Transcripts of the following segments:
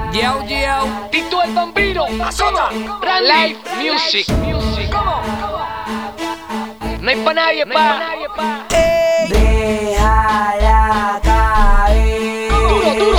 Yo, yo, Tito el Bambino, Azota, Live Music. ¿Cómo? No hay pa' nadie, pa'. Déjala caer. Duro, duro.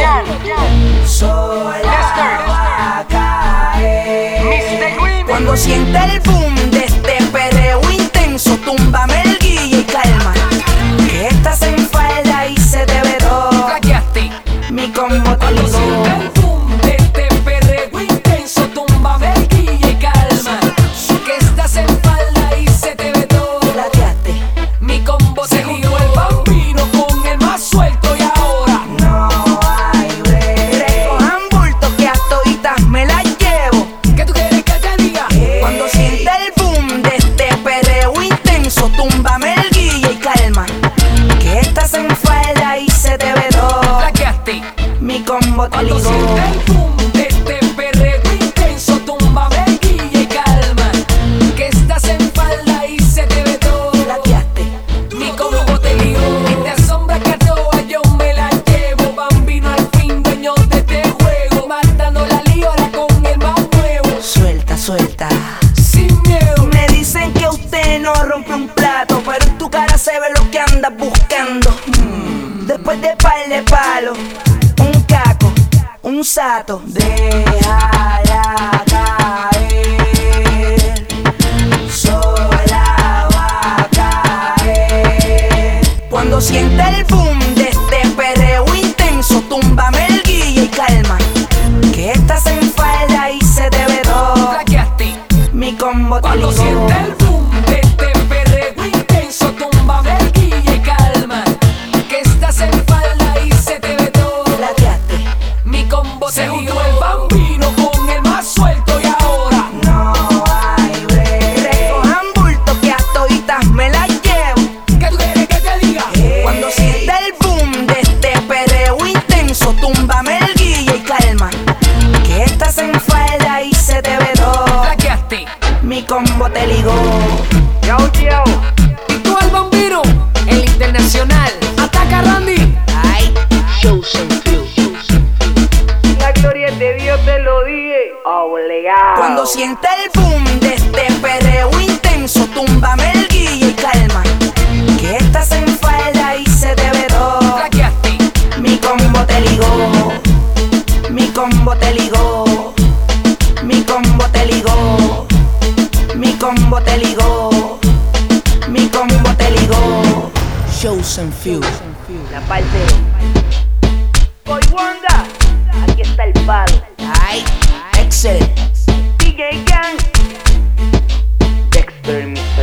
Sola va a caer. Mr. Green. Cuando sienta el boom de este perreo intenso, túmbame el guille y calma. Que estás en falda y se te ve todo. Flaqueaste. Mi combo te Cuando ligó. sienta el boom de este perreo intenso, túmbame el guille y calma. Que estás en falda y se te ve todo. Plateaste. Mi combo te ligó. El Bambino con el más suelto y ahora No hay break. Recojan bultos que a toditas me las llevo. ¿qué tú quieres que te diga? Cuando sienta el boom de este perreo intenso, túmbame el guille y calma. Que estás en falda y se te ve todo. Flaqueaste. Mi combo te Cuando ligó. sienta el boom de este perreo intenso, túmbame el guille y calma. Que estás en falda y se te ve todo. Plateaste. Mi combo te ligó. Esta sombra catoa yo me la llevo. Bambino al fin, dueño de este juego. Matando la liora con el más nuevo. Suelta, suelta. Sin miedo. Me dicen que usted no rompe un plato, pero en tu cara se ve lo que andas buscando. Después de par de palos, un caco, un sato. Déjala caer. Sola va a caer. Cuando sienta el boom de este perreo intenso, túmbame el guille y calma. Que estás en falda y se te ve todo. Flaqueaste. Mi combo te Cuando ligó. sienta el boom de este perreo intenso, túmbame el guille y calma. Que estás en falda y se te ve todo. Plateaste. Mi combo se ligó. El Bambino con el más suelto y ahora No hay break. Recojan bultos que a toditas me las llevo. ¿qué tú quieres que te diga? Cuando sienta el boom de este perreo intenso, túmbame el guille y calma. Que estás en falda y se te ve todo. Flaqueaste. Mi combo te ligó. Yo, yo. Y tú el Bambino, el internacional. Ataca Randy. Ay, La gloria de Dios te lo dije. Obligado. cuando sienta el boom de este perreo intenso, túmbame el guille y calma. Que estás en falda y se te ve todo. Flaqueaste. Mi combo te ligó. Mi combo te ligó. Mi combo te ligó. Mi combo te ligó. Mi combo te ligó. Shows and Few. La parte Boy Wanda, aquí está el palo. Ay, Excel. DJ Gang, Dexter Mr.